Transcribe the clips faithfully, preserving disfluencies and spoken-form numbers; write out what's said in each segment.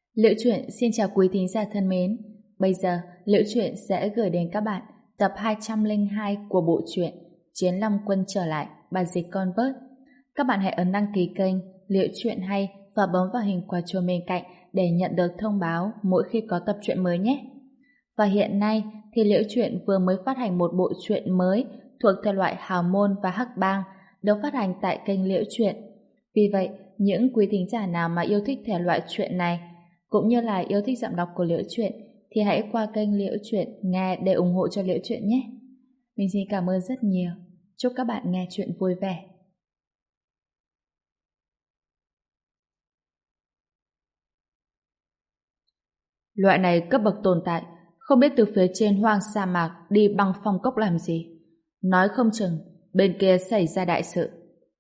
Liễu Chuyện xin chào quý thính giả thân mến. Bây giờ, Liễu Chuyện sẽ gửi đến các bạn tập hai trăm lẻ hai của bộ truyện Chiến Long Quân trở lại, bản dịch Convert. Các bạn hãy ấn đăng ký kênh Liễu Chuyện hay và bấm vào hình quả chuông bên cạnh để nhận được thông báo mỗi khi có tập truyện mới nhé. Và hiện nay thì Liễu Chuyện vừa mới phát hành một bộ truyện mới thuộc thể loại hào môn và hắc bang, được phát hành tại kênh Liễu Chuyện. Vì vậy, những quý thính giả nào mà yêu thích thể loại truyện này cũng như là yêu thích giọng đọc của Liễu Chuyện thì hãy qua kênh Liễu Chuyện nghe để ủng hộ cho Liễu Chuyện nhé. Mình xin cảm ơn rất nhiều. Chúc các bạn nghe chuyện vui vẻ. Loại này cấp bậc tồn tại, không biết từ phía trên hoang sa mạc đi băng phong cốc làm gì. Nói không chừng bên kia xảy ra đại sự.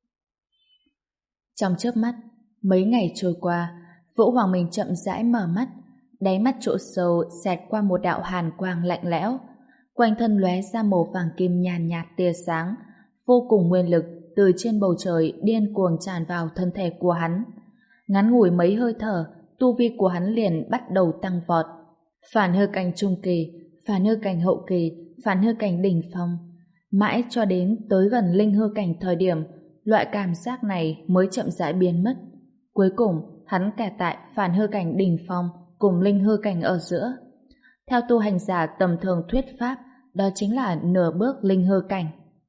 Trong chớp mắt, mấy ngày trôi qua, Vũ Hoàng Minh chậm rãi mở mắt, đáy mắt chỗ sâu xẹt qua một đạo hàn quang lạnh lẽo, quanh thân lóe ra màu vàng kim nhàn nhạt tia sáng, vô cùng nguyên lực từ trên bầu trời điên cuồng tràn vào thân thể của hắn. Ngắn ngủi mấy hơi thở, tu vi của hắn liền bắt đầu tăng vọt. Phản hư cảnh trung kỳ, phản hư cảnh hậu kỳ, phản hư cảnh đỉnh phong, mãi cho đến tới gần linh hư cảnh thời điểm, loại cảm giác này mới chậm rãi biến mất. Cuối cùng, hắn kẹt tại phản hư cảnh đỉnh phong cùng linh hư cảnh ở giữa. Theo tu hành giả tầm thường thuyết pháp, đó chính là nửa bước linh hư cảnh.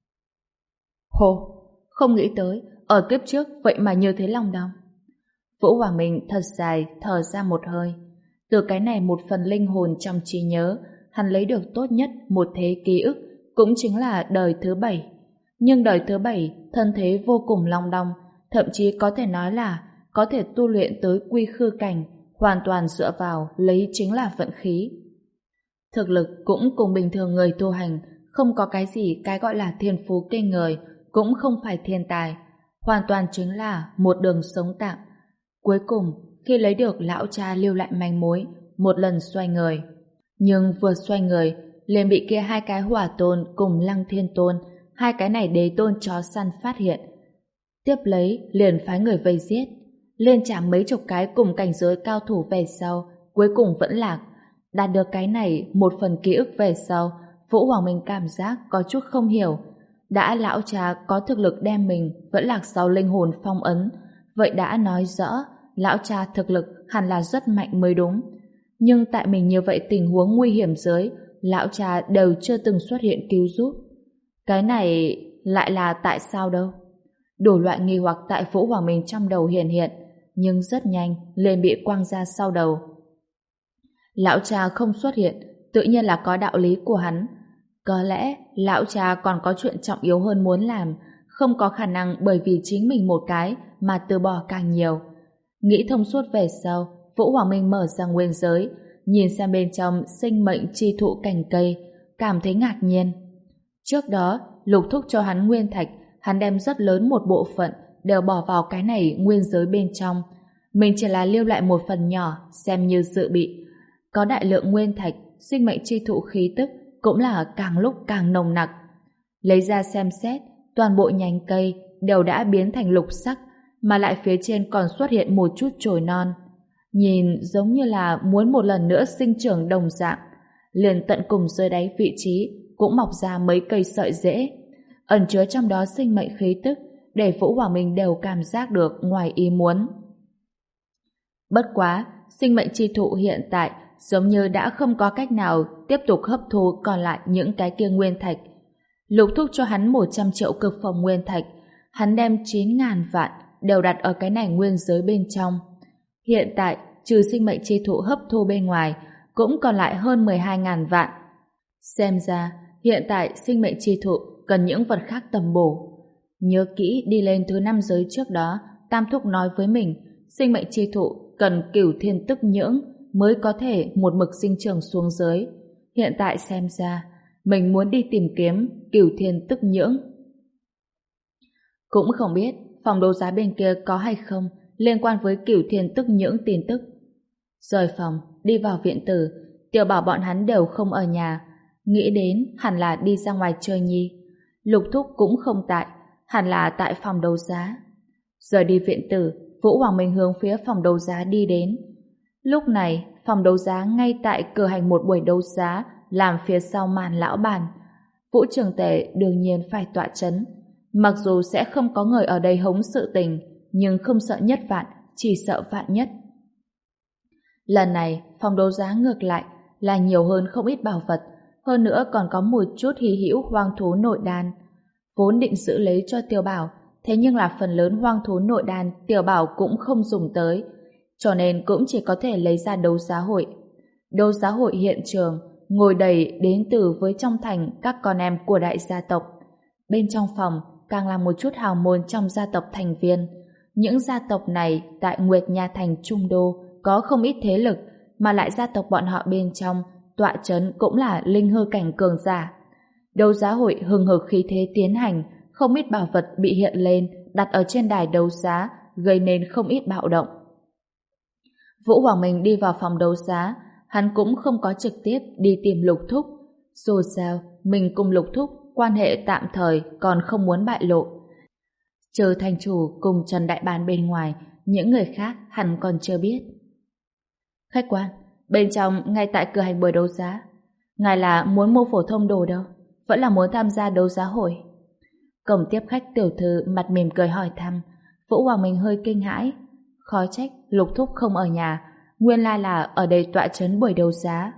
Hồ, không nghĩ tới, ở kiếp trước vậy mà như thế lòng đong. Vũ Hoàng Minh thật dài thở ra một hơi. Từ cái này một phần linh hồn trong trí nhớ, hắn lấy được tốt nhất một thế ký ức, cũng chính là đời thứ bảy. Nhưng đời thứ bảy, thân thế vô cùng long đong, thậm chí có thể nói là có thể tu luyện tới quy khư cảnh, hoàn toàn dựa vào lấy chính là vận khí. Thực lực cũng cùng bình thường người tu hành, không có cái gì cái gọi là thiên phú kinh người, cũng không phải thiên tài, hoàn toàn chính là một đường sống tạm. Cuối cùng, khi lấy được lão cha lưu lại manh mối, một lần xoay người. Nhưng vừa xoay người, liền bị kia hai cái hỏa tôn cùng lăng thiên tôn, hai cái này đế tôn chó săn phát hiện. Tiếp lấy, liền phái người vây giết. Liên trả mấy chục cái cùng cảnh giới cao thủ về sau, cuối cùng vẫn lạc. Đạt được cái này một phần ký ức về sau, Vũ Hoàng Minh cảm giác có chút không hiểu. Đã lão cha có thực lực đem mình vẫn lạc sau linh hồn phong ấn, vậy đã nói rõ lão cha thực lực hẳn là rất mạnh mới đúng. Nhưng tại mình như vậy tình huống nguy hiểm dưới, lão cha đều chưa từng xuất hiện cứu giúp. Cái này lại là tại sao đâu? Đủ loại nghi hoặc tại Vũ Hoàng Minh trong đầu hiện hiện, nhưng rất nhanh liền bị quăng ra sau đầu. Lão cha không xuất hiện, tự nhiên là có đạo lý của hắn. Có lẽ lão cha còn có chuyện trọng yếu hơn muốn làm, không có khả năng bởi vì chính mình một cái mà từ bỏ càng nhiều. Nghĩ thông suốt về sau, Vũ Hoàng Minh mở ra nguyên giới, nhìn sang bên trong sinh mệnh chi thụ cành cây, cảm thấy ngạc nhiên. Trước đó, Lục thúc cho hắn nguyên thạch, hắn đem rất lớn một bộ phận đều bỏ vào cái này nguyên giới bên trong. Mình chỉ là lưu lại một phần nhỏ xem như dự bị. Có đại lượng nguyên thạch, sinh mệnh chi thụ khí tức cũng là càng lúc càng nồng nặc. Lấy ra xem xét, toàn bộ nhánh cây đều đã biến thành lục sắc, mà lại phía trên còn xuất hiện một chút chồi non. Nhìn giống như là muốn một lần nữa sinh trưởng đồng dạng. Liền tận cùng dưới đáy vị trí cũng mọc ra mấy cây sợi rễ, ẩn chứa trong đó sinh mệnh khí tức, để Vũ Hoàng Minh đều cảm giác được ngoài ý muốn. Bất quá, sinh mệnh chi thụ hiện tại giống như đã không có cách nào tiếp tục hấp thu còn lại những cái kia nguyên thạch. Lục thúc cho hắn một trăm triệu cực phẩm nguyên thạch, hắn đem chín ngàn vạn đều đặt ở cái này nguyên giới bên trong. Hiện tại, trừ sinh mệnh chi thụ hấp thu bên ngoài, cũng còn lại hơn mười hai ngàn vạn. Xem ra, hiện tại sinh mệnh chi thụ cần những vật khác tầm bổ. Nhớ kỹ đi lên thứ năm giới trước đó, Tam Thúc nói với mình, sinh mệnh chi thụ cần cửu thiên tức nhưỡng mới có thể một mực sinh trưởng xuống dưới. Hiện tại xem ra, mình muốn đi tìm kiếm cửu thiên tức nhưỡng. Cũng không biết phòng đấu giá bên kia có hay không liên quan với cửu thiên tức nhưỡng tin tức. Rời phòng, đi vào viện tử, Tiểu Bảo bọn hắn đều không ở nhà, nghĩ đến hẳn là đi ra ngoài chơi nhi. Lục thúc cũng không tại, hẳn là tại phòng đấu giá. Rời đi viện tử, Vũ Hoàng Minh hướng phía phòng đấu giá đi đến. Lúc này, phòng đấu giá ngay tại cử hành một buổi đấu giá làm phía sau màn lão bàn. Vũ Trường Tể đương nhiên phải tọa chấn. Mặc dù sẽ không có người ở đây hống sự tình, nhưng không sợ nhất vạn, chỉ sợ vạn nhất. Lần này, phòng đấu giá ngược lại là nhiều hơn không ít bảo vật, hơn nữa còn có một chút hy hữu hoang thú nội đan. Vốn định giữ lấy cho Tiểu Bảo, thế nhưng là phần lớn hoang thú nội đan Tiểu Bảo cũng không dùng tới, cho nên cũng chỉ có thể lấy ra đấu giá hội. Đấu giá hội hiện trường ngồi đầy đến từ với trong thành các con em của đại gia tộc. Bên trong phòng càng là một chút hào môn trong gia tộc thành viên. Những gia tộc này tại Nguyệt Nha thành Trung Đô có không ít thế lực, mà lại gia tộc bọn họ bên trong tọa chấn cũng là linh hư cảnh cường giả. Đấu giá hội hừng hực khí thế tiến hành, không ít bảo vật bị hiện lên đặt ở trên đài đấu giá, gây nên không ít bạo động. Vũ Hoàng Minh đi vào phòng đấu giá, hắn cũng không có trực tiếp đi tìm Lục Thúc. Dù sao, mình cùng Lục Thúc quan hệ tạm thời còn không muốn bại lộ. Trừ thành chủ cùng Trần Đại Bàn bên ngoài, những người khác hẳn còn chưa biết. Khách quan, bên trong ngay tại cửa hành buổi đấu giá, ngài là muốn mua phổ thông đồ đâu, vẫn là muốn tham gia đấu giá hội? Cổng tiếp khách tiểu thư mặt mỉm cười hỏi thăm. Vũ Hoàng Minh hơi kinh hãi, khó trách Lục Thúc không ở nhà, nguyên lai là ở đây tọa chấn buổi đấu giá.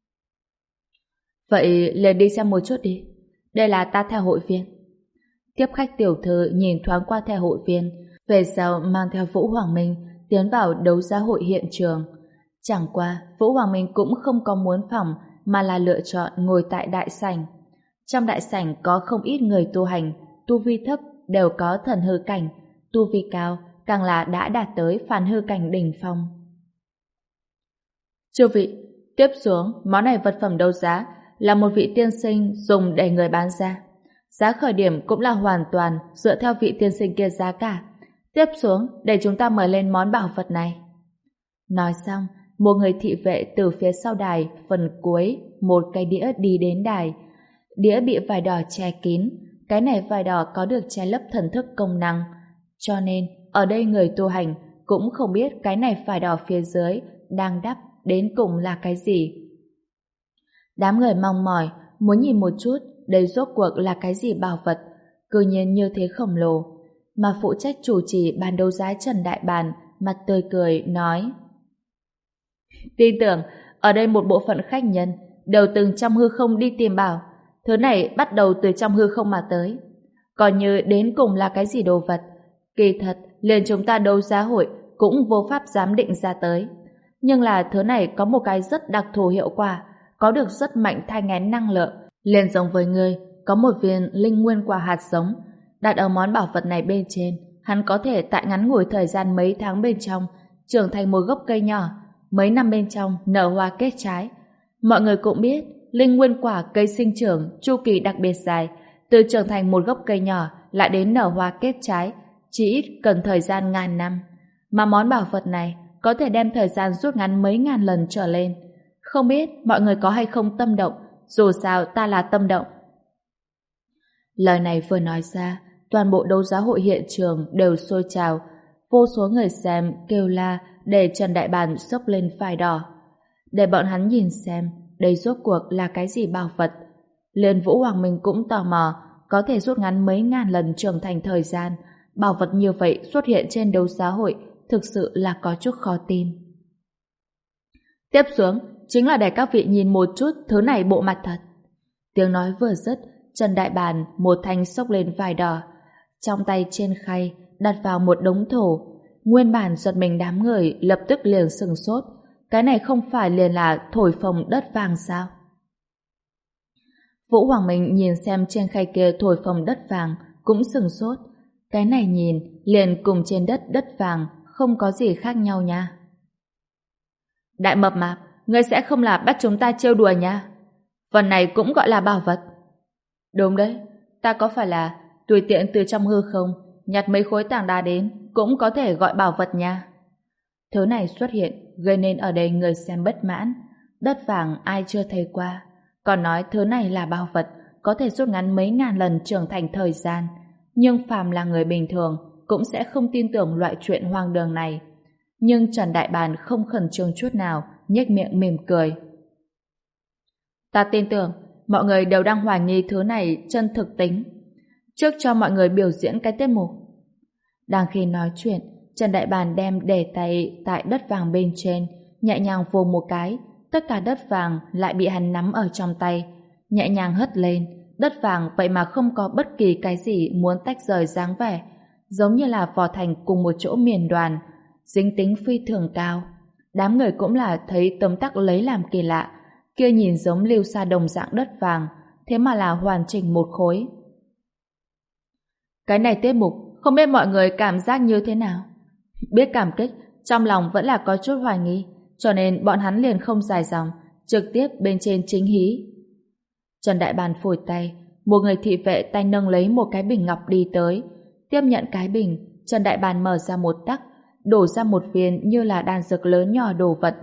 Vậy liền đi xem một chút đi, đây là ta theo hội viên. Tiếp khách tiểu thư nhìn thoáng qua theo hội viên, về sau mang theo Vũ Hoàng Minh tiến vào đấu giá hội hiện trường. Chẳng qua Vũ Hoàng Minh cũng không có muốn phòng, mà là lựa chọn ngồi tại đại sảnh. Trong đại sảnh có không ít người tu hành, tu vi thấp đều có thần hư cảnh, tu vi cao càng là đã đạt tới phản hư cảnh đỉnh phong. Chư vị, tiếp xuống món này vật phẩm đấu giá là một vị tiên sinh dùng để người bán ra. Giá khởi điểm cũng là hoàn toàn dựa theo vị tiên sinh kia giá cả. Tiếp xuống để chúng ta mời lên món bảo vật này. Nói xong, một người thị vệ từ phía sau đài phần cuối một cái đĩa đi đến đài. Đĩa bị vải đỏ che kín, cái này vải đỏ có được che lấp thần thức công năng, cho nên ở đây người tu hành cũng không biết cái này vải đỏ phía dưới đang đắp đến cùng là cái gì. Đám người mong mỏi muốn nhìn một chút đây rốt cuộc là cái gì bảo vật, cư nhiên như thế khổng lồ. Mà phụ trách chủ trì bàn đấu giá Trần Đại Bàn mặt tươi cười nói: tin tưởng ở đây một bộ phận khách nhân đều từng trong hư không đi tìm bảo, thứ này bắt đầu từ trong hư không mà tới. Còn như đến cùng là cái gì đồ vật, kỳ thật liền chúng ta đấu giá hội cũng vô pháp giám định ra tới. Nhưng là thứ này có một cái rất đặc thù hiệu quả, có được rất mạnh thai nghén năng lượng, liền giống với người có một viên linh nguyên quả hạt giống đặt ở món bảo vật này bên trên, hắn có thể tại ngắn ngủi thời gian mấy tháng bên trong trưởng thành một gốc cây nhỏ, mấy năm bên trong nở hoa kết trái. Mọi người cũng biết linh nguyên quả cây sinh trưởng chu kỳ đặc biệt dài, từ trưởng thành một gốc cây nhỏ lại đến nở hoa kết trái chỉ ít cần thời gian ngàn năm, mà món bảo vật này có thể đem thời gian rút ngắn mấy ngàn lần trở lên. Không biết mọi người có hay không tâm động, dù sao ta là tâm động. Lời này vừa nói ra, toàn bộ đấu giá hội hiện trường đều sôi trào, vô số người xem kêu la để Trần Đại Bàn xốc lên phai đỏ, để bọn hắn nhìn xem đây rốt cuộc là cái gì bảo vật. Liền Vũ Hoàng Minh cũng tò mò, có thể rút ngắn mấy ngàn lần trưởng thành thời gian, bảo vật như vậy xuất hiện trên đấu giá hội thực sự là có chút khó tin. Tiếp xuống chính là để các vị nhìn một chút thứ này bộ mặt thật. Tiếng nói vừa dứt, Trần Đại Bàn một thanh xốc lên vải đỏ, trong tay trên khay đặt vào một đống thổ. Nguyên bản giật mình đám người lập tức liền sừng sốt, cái này không phải liền là thổi phồng đất vàng sao? Vũ Hoàng Minh nhìn xem trên khay kia thổi phồng đất vàng cũng sừng sốt, cái này nhìn liền cùng trên đất đất vàng không có gì khác nhau nha. Đại mập mạp, ngươi sẽ không là bắt chúng ta trêu đùa nha? Phần này cũng gọi là bảo vật? Đúng đấy, ta có phải là tùy tiện từ trong hư không nhặt mấy khối tảng đá đến cũng có thể gọi bảo vật nha. Thứ này xuất hiện gây nên ở đây người xem bất mãn. Đất vàng ai chưa thấy qua, còn nói thứ này là bảo vật, có thể rút ngắn mấy ngàn lần trưởng thành thời gian. Nhưng phàm là người bình thường cũng sẽ không tin tưởng loại chuyện hoang đường này. Nhưng Trần Đại Bàn không khẩn trương chút nào, nhếch miệng mỉm cười. Ta tin tưởng mọi người đều đang hoài nghi thứ này chân thực tính. Trước cho mọi người biểu diễn cái tiết mục. Đang khi nói chuyện, Trần Đại Bàn đem để tay tại đất vàng bên trên, nhẹ nhàng vồ một cái, tất cả đất vàng lại bị hắn nắm ở trong tay, nhẹ nhàng hất lên, đất vàng vậy mà không có bất kỳ cái gì muốn tách rời dáng vẻ, giống như là vò thành cùng một chỗ miền đoàn, dính tính phi thường cao. Đám người cũng là thấy tấm tắc lấy làm kỳ lạ, kia nhìn giống lưu sa đồng dạng đất vàng, thế mà là hoàn chỉnh một khối. Cái này tiết mục, không biết mọi người cảm giác như thế nào? Biết cảm kích, trong lòng vẫn là có chút hoài nghi, cho nên bọn hắn liền không dài dòng, trực tiếp bên trên chính hí. Trần Đại Bàn phủi tay, một người thị vệ tay nâng lấy một cái bình ngọc đi tới, tiếp nhận cái bình, Trần Đại Bàn mở ra một tắc, đổ ra một viên như là đan dược lớn nhỏ đồ vật.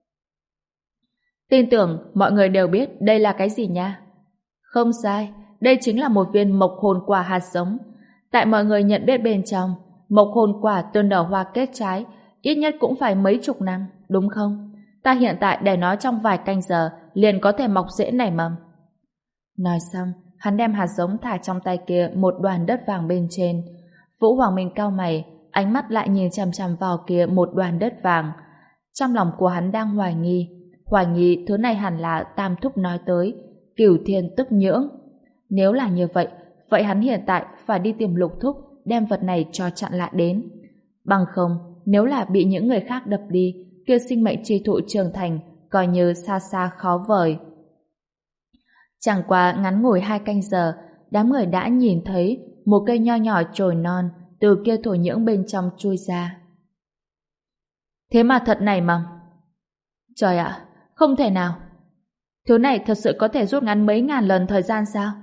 Tin tưởng mọi người đều biết đây là cái gì nha. Không sai, đây chính là một viên mộc hồn quả hạt giống. Tại mọi người nhận biết bên trong, mộc hồn quả từ nở hoa kết trái, ít nhất cũng phải mấy chục năm, đúng không? Ta hiện tại để nó trong vài canh giờ, liền có thể mọc rễ nảy mầm. Nói xong, hắn đem hạt giống thả trong tay kia một đoàn đất vàng bên trên. Vũ Hoàng Minh cau mày, ánh mắt lại nhìn chằm chằm vào kia một đoàn đất vàng. Trong lòng của hắn đang hoài nghi, hoài nghi thứ này hẳn là Tam Thúc nói tới, Cửu Thiên Tức Nhưỡng. Nếu là như vậy, vậy hắn hiện tại phải đi tìm Lục Thúc, đem vật này cho chặn lại đến. Bằng không, nếu là bị những người khác đập đi, kia sinh mệnh chi thụ trưởng thành, coi như xa xa khó vời. Chẳng qua ngắn ngủi hai canh giờ, đám người đã nhìn thấy một cây nho nhỏ chồi non từ kia thổ nhưỡng bên trong chui ra. Thế mà thật nảy mầm. Trời ạ, không thể nào. Thứ này thật sự có thể rút ngắn mấy ngàn lần thời gian sao?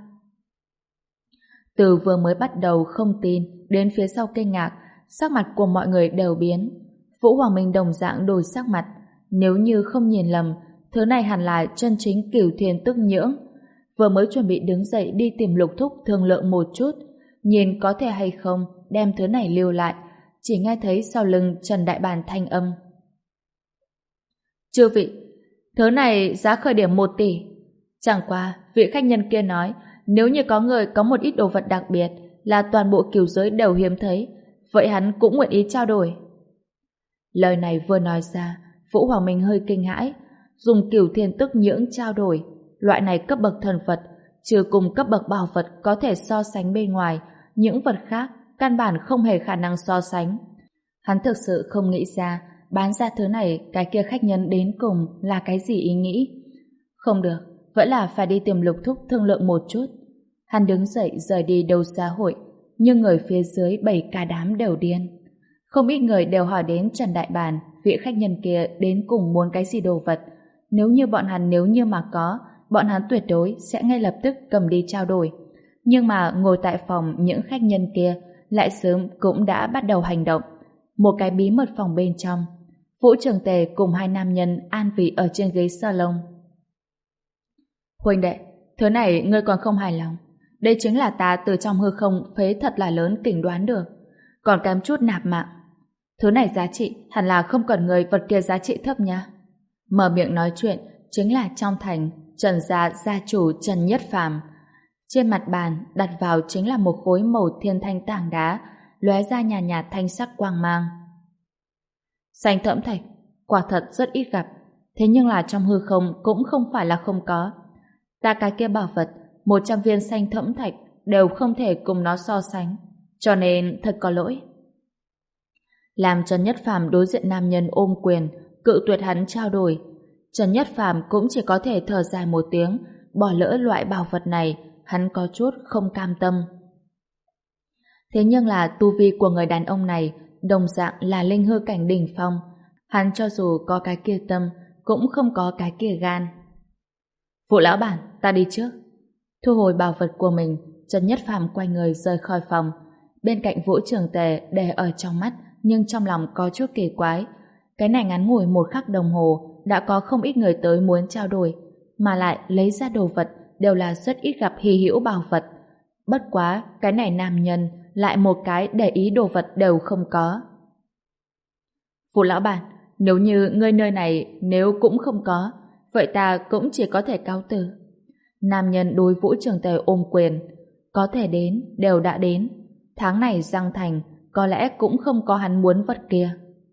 Từ vừa mới bắt đầu không tin đến phía sau kinh ngạc, sắc mặt của mọi người đều biến. Vũ Hoàng Minh đồng dạng đổi sắc mặt. Nếu như không nhìn lầm, thứ này hẳn là chân chính Cửu Thiên Tức Nhưỡng. Vừa mới chuẩn bị đứng dậy đi tìm Lục Thúc thương lượng một chút, nhìn có thể hay không đem thứ này lưu lại, chỉ nghe thấy sau lưng Trần Đại Bàn thanh âm. Chư vị, thứ này giá khởi điểm một tỷ. Chẳng qua, vị khách nhân kia nói, nếu như có người có một ít đồ vật đặc biệt là toàn bộ cửu giới đều hiếm thấy, vậy hắn cũng nguyện ý trao đổi. Lời này vừa nói ra, Vũ Hoàng Minh hơi kinh hãi, dùng Cửu Thiên Tức Nhưỡng trao đổi, loại này cấp bậc thần vật, trừ cùng cấp bậc bảo vật có thể so sánh bên ngoài, những vật khác căn bản không hề khả năng so sánh. Hắn thực sự không nghĩ ra bán ra thứ này cái kia khách nhân đến cùng là cái gì ý nghĩ. Không được, vẫn là phải đi tìm Lục Thúc thương lượng một chút. Hắn đứng dậy rời đi đấu giá hội, nhưng người phía dưới bảy cả đám đều điên. Không ít người đều hỏi đến Trần Đại Bàn, vị khách nhân kia đến cùng muốn cái gì đồ vật. Nếu như bọn hắn nếu như mà có, bọn hắn tuyệt đối sẽ ngay lập tức cầm đi trao đổi. Nhưng mà ngồi tại phòng những khách nhân kia lại sớm cũng đã bắt đầu hành động. Một cái bí mật phòng bên trong, Vũ Trường Tề cùng hai nam nhân an vị ở trên ghế salon. Huynh đệ, thứ này ngươi còn không hài lòng. Đây chính là ta từ trong hư không phế thật là lớn kỉnh đoán được. Còn kém chút nạp mạng. Thứ này giá trị hẳn là không cần người vật kia giá trị thấp nha. Mở miệng nói chuyện chính là trong thành Trần gia gia chủ Trần Nhất Phàm. Trên mặt bàn đặt vào chính là một khối màu thiên thanh tảng đá, lóe ra nhàn nhạt, nhạt thanh sắc quang mang. Xanh thẫm thạch, quả thật rất ít gặp, thế nhưng là trong hư không cũng không phải là không có. Ta cái kia bảo vật, một trăm viên xanh thẫm thạch đều không thể cùng nó so sánh, cho nên thật có lỗi. Làm Trần Nhất Phàm đối diện nam nhân ôm quyền, cự tuyệt hắn trao đổi, Trần Nhất Phàm cũng chỉ có thể thở dài một tiếng, bỏ lỡ loại bảo vật này, hắn có chút không cam tâm. Thế nhưng là tu vi của người đàn ông này đồng dạng là linh hư cảnh đỉnh phong, hắn cho dù có cái kia tâm cũng không có cái kia gan. Phụ lão bản, ta đi trước. Thu hồi bảo vật của mình, Trần Nhất Phàm quay người rời khỏi phòng. Bên cạnh Vũ Trường Tề để ở trong mắt, nhưng trong lòng có chút kỳ quái. Cái này ngắn ngủi một khắc đồng hồ đã có không ít người tới muốn trao đổi, mà lại lấy ra đồ vật đều là rất ít gặp hy hữu bảo vật. Bất quá, cái này nam nhân lại một cái để ý đồ vật đều không có. Phù lão bản, nếu như ngươi nơi này nếu cũng không có, vậy ta cũng chỉ có thể cáo từ. Nam nhân đối Vũ Trường Tề ôm quyền. Có thể đến, đều đã đến. Tháng này Giang Thành, có lẽ cũng không có hắn muốn vật kia.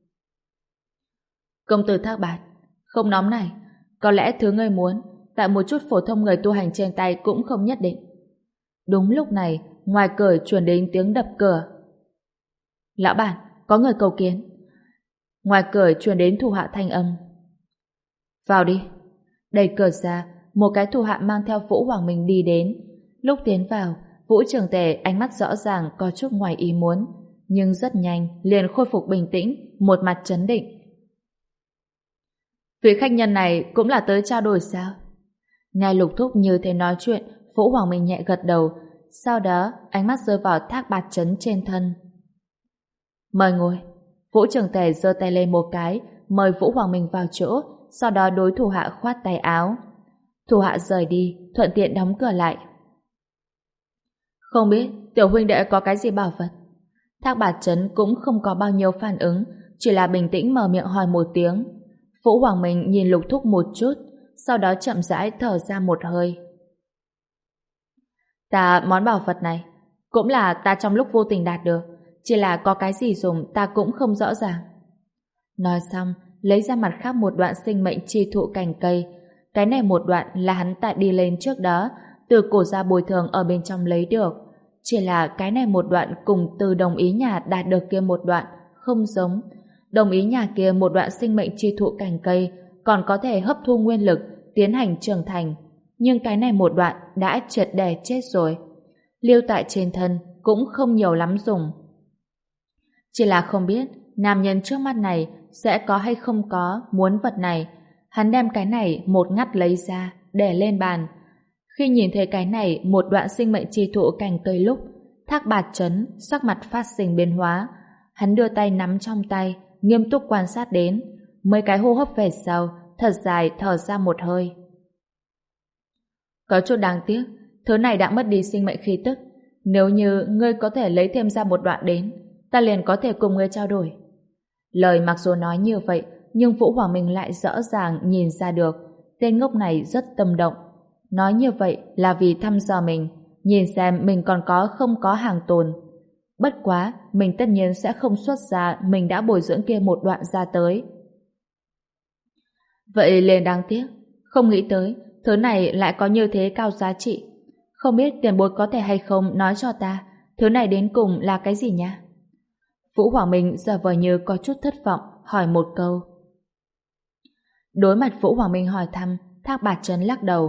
Công tử Thác Bạt, không nóng này. Có lẽ thứ ngươi muốn, tại một chút phổ thông người tu hành trên tay cũng không nhất định. Đúng lúc này, ngoài cửa truyền đến tiếng đập cửa. Lão bản, có người cầu kiến. Ngoài cửa truyền đến thủ hạ thanh âm. Vào đi. Đẩy cửa ra, một cái thủ hạ mang theo Vũ Hoàng Minh đi đến. Lúc tiến vào, Vũ Trường Tề ánh mắt rõ ràng có chút ngoài ý muốn, nhưng rất nhanh liền khôi phục bình tĩnh, một mặt trấn định. Vị khách nhân này cũng là tới trao đổi sao? Nghe Lục Thúc như thế nói chuyện, Vũ Hoàng Minh nhẹ gật đầu, sau đó ánh mắt rơi vào Thác Bạt Trấn trên thân. Mời ngồi. Vũ Trường Tề giơ tay lên một cái, mời Vũ Hoàng Minh vào chỗ, sau đó đối thủ hạ khoát tay áo. Thủ hạ rời đi, thuận tiện đóng cửa lại. Không biết tiểu huynh đệ có cái gì bảo vật? Thác Bạt Trấn cũng không có bao nhiêu phản ứng, chỉ là bình tĩnh mở miệng hỏi một tiếng. Vũ Hoàng Minh nhìn Lục Thúc một chút, sau đó chậm rãi thở ra một hơi. Ta món bảo vật này cũng là ta trong lúc vô tình đạt được, chỉ là có cái gì dùng ta cũng không rõ ràng. Nói xong, lấy ra mặt khác một đoạn sinh mệnh chi thụ cành cây. Cái này một đoạn là hắn tại đi lên trước đó, từ cổ ra bồi thường ở bên trong lấy được. Chỉ là cái này một đoạn cùng từ đồng ý nhà đạt được kia một đoạn không giống. Đồng ý nhà kia một đoạn sinh mệnh chi thụ cành cây còn có thể hấp thu nguyên lực, tiến hành trưởng thành. Nhưng cái này một đoạn đã triệt để chết rồi. Lưu tại trên thân cũng không nhiều lắm dùng. Chỉ là không biết nam nhân trước mắt này sẽ có hay không có muốn vật này. Hắn đem cái này một ngắt lấy ra, để lên bàn. Khi nhìn thấy cái này một đoạn sinh mệnh chi thụ cành cây lúc, Thác Bạt Trấn sắc mặt phát sinh biến hóa. Hắn đưa tay nắm trong tay, nghiêm túc quan sát đến. Mấy cái hô hấp về sau, thật dài thở ra một hơi. Có chút đáng tiếc, thứ này đã mất đi sinh mệnh khí tức. Nếu như ngươi có thể lấy thêm ra một đoạn đến, ta liền có thể cùng ngươi trao đổi. Lời mặc dù nói như vậy, nhưng Vũ Hoàng Minh lại rõ ràng nhìn ra được tên ngốc này rất tâm động. Nói như vậy là vì thăm dò mình, nhìn xem mình còn có không có hàng tồn. Bất quá, mình tất nhiên sẽ không xuất ra mình đã bồi dưỡng kia một đoạn ra tới. Vậy liền đáng tiếc, không nghĩ tới thứ này lại có như thế cao giá trị. Không biết tiền bối có thể hay không nói cho ta thứ này đến cùng là cái gì nha? Vũ Hoàng Minh giờ vờ như có chút thất vọng hỏi một câu. Đối mặt Vũ Hoàng Minh hỏi thăm, Thác Bạt Trấn lắc đầu.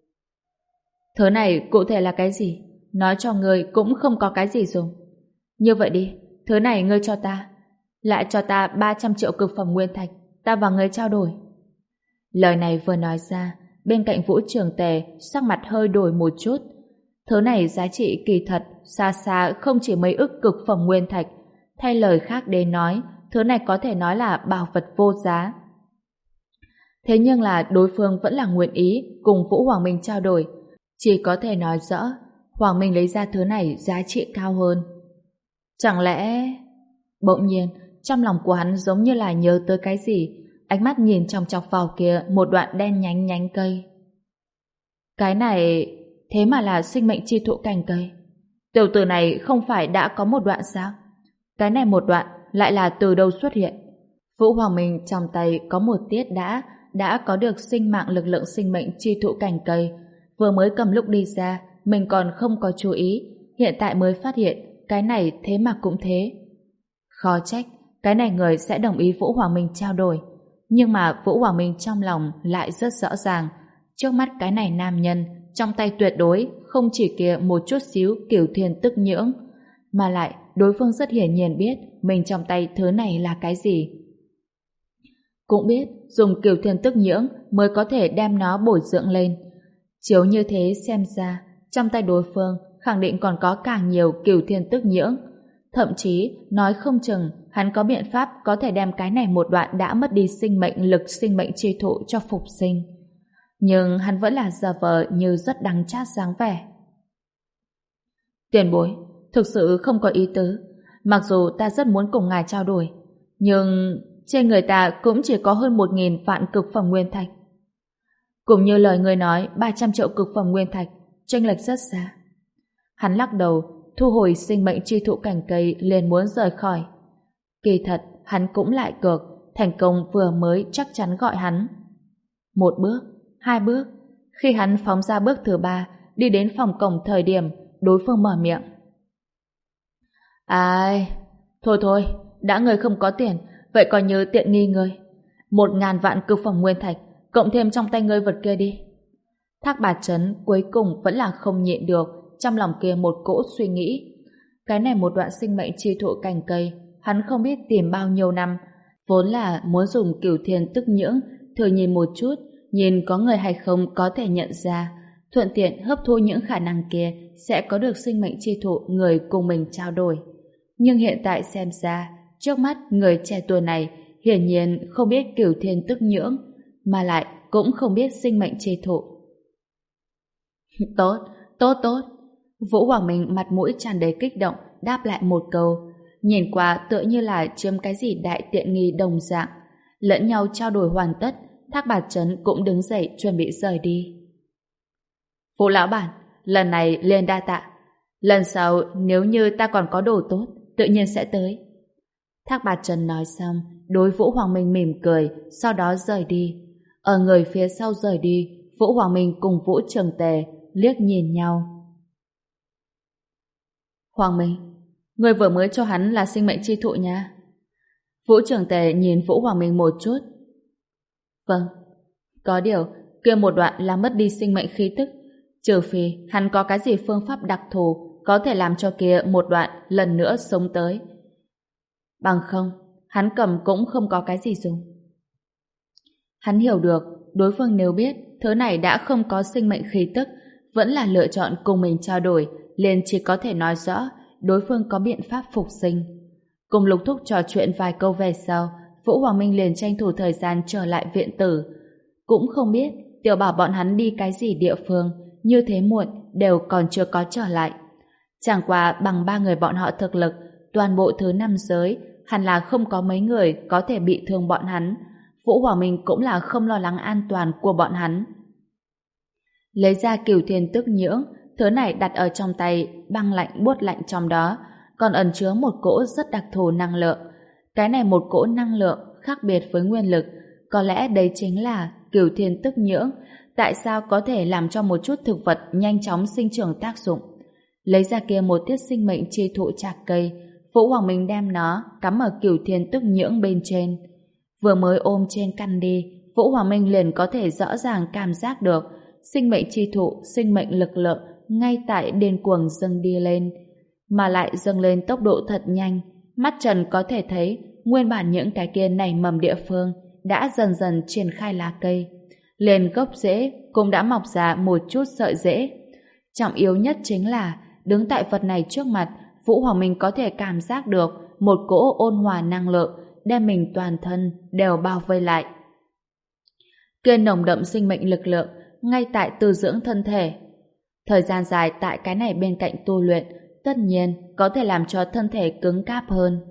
Thứ này cụ thể là cái gì? Nói cho ngươi cũng không có cái gì dùng. Như vậy đi, thứ này ngươi cho ta, lại cho ta ba trăm triệu cực phẩm nguyên thạch, ta và ngươi trao đổi. Lời này vừa nói ra, bên cạnh Vũ Trường Tề sắc mặt hơi đổi một chút. Thứ này giá trị kỳ thật xa xa không chỉ mấy ức cực phẩm nguyên thạch. Thay lời khác đến nói, thứ này có thể nói là bảo vật vô giá. Thế nhưng là đối phương vẫn là nguyện ý cùng Vũ Hoàng Minh trao đổi. Chỉ có thể nói rõ Hoàng Minh lấy ra thứ này giá trị cao hơn. Chẳng lẽ... Bỗng nhiên, trong lòng của hắn giống như là nhớ tới cái gì, ánh mắt nhìn chòng chọc vào kia một đoạn đen nhánh nhánh cây. Cái này... thế mà là sinh mệnh chi thụ cành cây. Tiểu tử này không phải đã có một đoạn sao? Cái này một đoạn lại là từ đâu xuất hiện? Vũ Hoàng Minh trong tay có một tiết đã đã có được sinh mạng lực lượng sinh mệnh chi thụ cành cây. Vừa mới cầm lúc đi ra, mình còn không có chú ý, hiện tại mới phát hiện cái này thế mà cũng thế. Khó trách, cái này người sẽ đồng ý Vũ Hoàng Minh trao đổi. Nhưng mà Vũ Hoàng Minh trong lòng lại rất rõ ràng, trước mắt cái này nam nhân trong tay tuyệt đối không chỉ kia một chút xíu Cửu Thiên Tức Nhưỡng, mà lại đối phương rất hiển nhiên biết mình trong tay thứ này là cái gì. Cũng biết dùng Cửu Thiên Tức Nhưỡng mới có thể đem nó bồi dưỡng lên. Chiếu như thế xem ra, trong tay đối phương khẳng định còn có càng nhiều Cửu Thiên Tức Nhưỡng. Thậm chí, nói không chừng, hắn có biện pháp có thể đem cái này một đoạn đã mất đi sinh mệnh lực sinh mệnh chi thụ cho phục sinh. Nhưng hắn vẫn là giả vờ như rất đắng chát dáng vẻ. Tiền bối, thực sự không có ý tứ. Mặc dù ta rất muốn cùng ngài trao đổi, nhưng trên người ta cũng chỉ có hơn một nghìn vạn cực phẩm nguyên thạch. Cũng như lời người nói, ba trăm triệu cực phẩm nguyên thạch, chênh lệch rất xa. Hắn lắc đầu, thu hồi sinh mệnh chi thụ cành cây, liền muốn rời khỏi. Kỳ thật, hắn cũng lại cược, thành công vừa mới chắc chắn gọi hắn. Một bước, hai bước, khi hắn phóng ra bước thứ ba, đi đến phòng cổng thời điểm, đối phương mở miệng. Ai... Thôi thôi, đã người không có tiền, vậy coi như tiện nghi người. Một ngàn vạn cực phẩm nguyên thạch, cộng thêm trong tay ngươi vật kia đi. Thác Bạt Trấn cuối cùng vẫn là không nhịn được, trong lòng kia một cỗ suy nghĩ. Cái này một đoạn sinh mệnh chi thụ cành cây, hắn không biết tìm bao nhiêu năm, vốn là muốn dùng cửu thiên tức nhưỡng, thử nhìn một chút, nhìn có người hay không có thể nhận ra, thuận tiện hấp thu những khả năng kia sẽ có được sinh mệnh chi thụ người cùng mình trao đổi. Nhưng hiện tại xem ra, trước mắt người trẻ tuổi này hiển nhiên không biết cửu thiên tức nhưỡng, mà lại cũng không biết sinh mệnh chi thụ. Tốt, tốt, tốt. Vũ Hoàng Minh mặt mũi tràn đầy kích động, đáp lại một câu, nhìn qua tựa như là chiếm cái gì đại tiện nghi đồng dạng. Lẫn nhau trao đổi hoàn tất, Thác Bạt Trấn cũng đứng dậy chuẩn bị rời đi. Vũ lão bản, lần này liền đa tạ. Lần sau nếu như ta còn có đồ tốt, tự nhiên sẽ tới. Thác Bạt Trấn nói xong, đối Vũ Hoàng Minh mỉm cười, sau đó rời đi. Ở người phía sau rời đi, Vũ Hoàng Minh cùng Vũ Trường Tề liếc nhìn nhau. Hoàng Minh, người vừa mới cho hắn là sinh mệnh chi thụ nha. Vũ Trường Tề nhìn Vũ Hoàng Minh một chút. Vâng, có điều, kia một đoạn là mất đi sinh mệnh khí tức, trừ phi hắn có cái gì phương pháp đặc thù có thể làm cho kia một đoạn lần nữa sống tới. Bằng không, hắn cầm cũng không có cái gì dùng. Hắn hiểu được, đối phương nếu biết thứ này đã không có sinh mệnh khí tức, vẫn là lựa chọn cùng mình trao đổi, liền chỉ có thể nói rõ đối phương có biện pháp phục sinh. Cùng Lục Thúc trò chuyện vài câu về sau, Vũ Hoàng Minh liền tranh thủ thời gian trở lại viện tử. Cũng không biết Tiểu Bảo bọn hắn đi cái gì địa phương, như thế muộn đều còn chưa có trở lại. Chẳng qua bằng ba người bọn họ thực lực, toàn bộ thứ năm giới hẳn là không có mấy người có thể bị thương bọn hắn. Vũ Hoàng Minh cũng là không lo lắng an toàn của bọn hắn. Lấy ra cửu thiên tức nhưỡng, thứ này đặt ở trong tay, băng lạnh buốt lạnh trong đó, còn ẩn chứa một cỗ rất đặc thù năng lượng. Cái này một cỗ năng lượng khác biệt với nguyên lực, có lẽ đây chính là cửu thiên tức nhưỡng. Tại sao có thể làm cho một chút thực vật nhanh chóng sinh trưởng tác dụng? Lấy ra kia một tiết sinh mệnh chi thụ chạc cây, Vũ Hoàng Minh đem nó cắm ở cửu thiên tức nhưỡng bên trên. Vừa mới ôm trên căn đi, Vũ Hoàng Minh liền có thể rõ ràng cảm giác được sinh mệnh chi thụ, sinh mệnh lực lượng ngay tại điên cuồng dâng đi lên, mà lại dâng lên tốc độ thật nhanh. Mắt trần có thể thấy nguyên bản những cái kia nảy mầm địa phương đã dần dần triển khai lá cây, liền gốc rễ cũng đã mọc ra một chút sợi rễ. Trọng yếu nhất chính là đứng tại vật này trước mặt, Vũ Hoàng Minh có thể cảm giác được một cỗ ôn hòa năng lượng đem mình toàn thân đều bao vây lại. Kia nồng đậm sinh mệnh lực lượng ngay tại tu dưỡng thân thể. Thời gian dài tại cái này bên cạnh tu luyện, tất nhiên có thể làm cho thân thể cứng cáp hơn.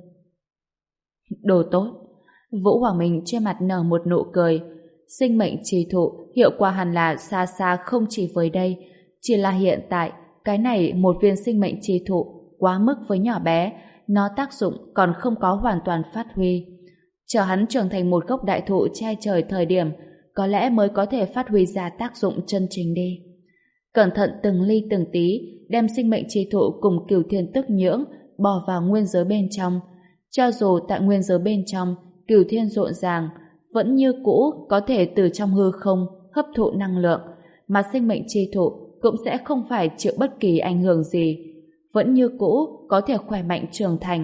Đồ tốt. Vũ Hoàng Minh trên mặt nở một nụ cười. Sinh mệnh trì thụ hiệu quả hẳn là xa xa không chỉ với đây, chỉ là hiện tại cái này một viên sinh mệnh trì thụ quá mức với nhỏ bé, nó tác dụng còn không có hoàn toàn phát huy. Chờ hắn trưởng thành một gốc đại thụ che trời thời điểm, có lẽ mới có thể phát huy ra tác dụng chân chính đi. Cẩn thận từng ly từng tí đem sinh mệnh chi thụ cùng cửu thiên tức nhưỡng bỏ vào nguyên giới bên trong. Cho dù tại nguyên giới bên trong cửu thiên rộn ràng, vẫn như cũ có thể từ trong hư không hấp thụ năng lượng, mà sinh mệnh chi thụ cũng sẽ không phải chịu bất kỳ ảnh hưởng gì, vẫn như cũ có thể khỏe mạnh trưởng thành.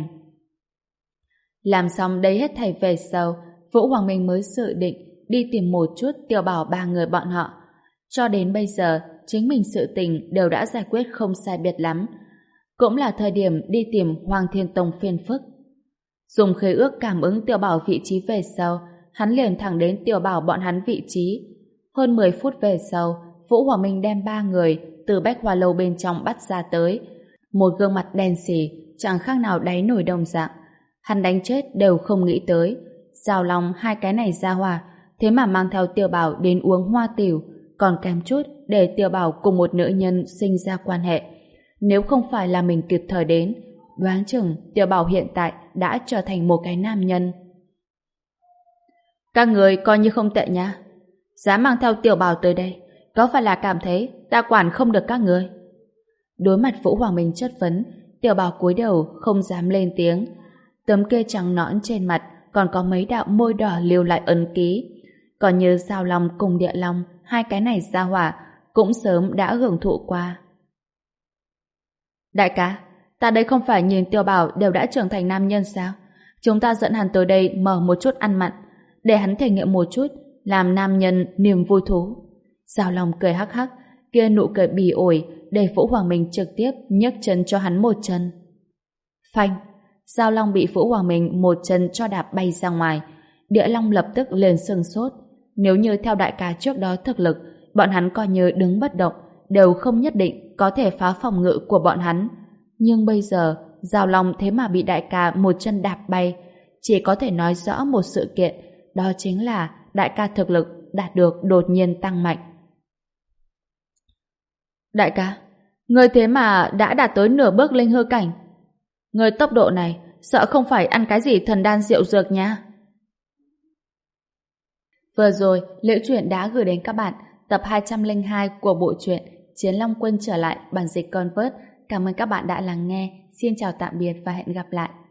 Làm xong đây hết thảy về sau, Vũ Hoàng Minh mới dự định đi tìm một chút Tiểu Bảo ba người bọn họ. Cho đến bây giờ, chính mình sự tình đều đã giải quyết không sai biệt lắm. Cũng là thời điểm đi tìm Hoàng Thiên Tông phiền phức. Dùng khế ước cảm ứng Tiểu Bảo vị trí về sau, hắn liền thẳng đến Tiểu Bảo bọn hắn vị trí. Hơn mười phút về sau, Vũ Hoàng Minh đem ba người từ Bách Hoa Lâu bên trong bắt ra tới. Một gương mặt đen xì, chẳng khác nào đáy nổi đồng dạng. Hắn đánh chết đều không nghĩ tới, Giao Long hai cái này ra hòa, thế mà mang theo Tiểu Bảo đến uống hoa tiểu, còn kém chút để Tiểu Bảo cùng một nữ nhân sinh ra quan hệ. Nếu không phải là mình kịp thời đến, đoán chừng Tiểu Bảo hiện tại đã trở thành một cái nam nhân. Các người coi như không tệ nha. Dám mang theo Tiểu Bảo tới đây, có phải là cảm thấy ta quản không được các người? Đối mặt Vũ Hoàng Minh chất vấn, Tiểu Bảo cúi đầu không dám lên tiếng. Tấm kê trắng nõn trên mặt còn có mấy đạo môi đỏ lưu lại ấn ký. Còn như Giao Long cùng Địa Long, hai cái này ra hỏa cũng sớm đã hưởng thụ qua. Đại ca, ta đây không phải nhìn Tiểu Bảo đều đã trưởng thành nam nhân sao? Chúng ta dẫn hắn tới đây mở một chút ăn mặn, để hắn thể nghiệm một chút làm nam nhân niềm vui thú. Giao Long cười hắc hắc, kia nụ cười bỉ ổi để Vũ Hoàng Minh trực tiếp nhấc chân cho hắn một chân. Phanh! Giao Long bị Vũ Hoàng Minh một chân cho đạp bay ra ngoài. Địa Long lập tức liền sừng sốt. Nếu như theo đại ca trước đó thực lực, bọn hắn coi như đứng bất động, đều không nhất định có thể phá phòng ngự của bọn hắn. Nhưng bây giờ, Giao Long thế mà bị đại ca một chân đạp bay, chỉ có thể nói rõ một sự kiện, đó chính là đại ca thực lực đạt được đột nhiên tăng mạnh. Đại ca, người thế mà đã đạt tới nửa bước linh hư cảnh. Người tốc độ này, sợ không phải ăn cái gì thần đan rượu dược nha. Vừa rồi, Liễu Chuyện đã gửi đến các bạn tập hai trăm lẻ hai của bộ truyện Chiến Long Quân trở lại bản dịch Convert. Cảm ơn các bạn đã lắng nghe. Xin chào tạm biệt và hẹn gặp lại.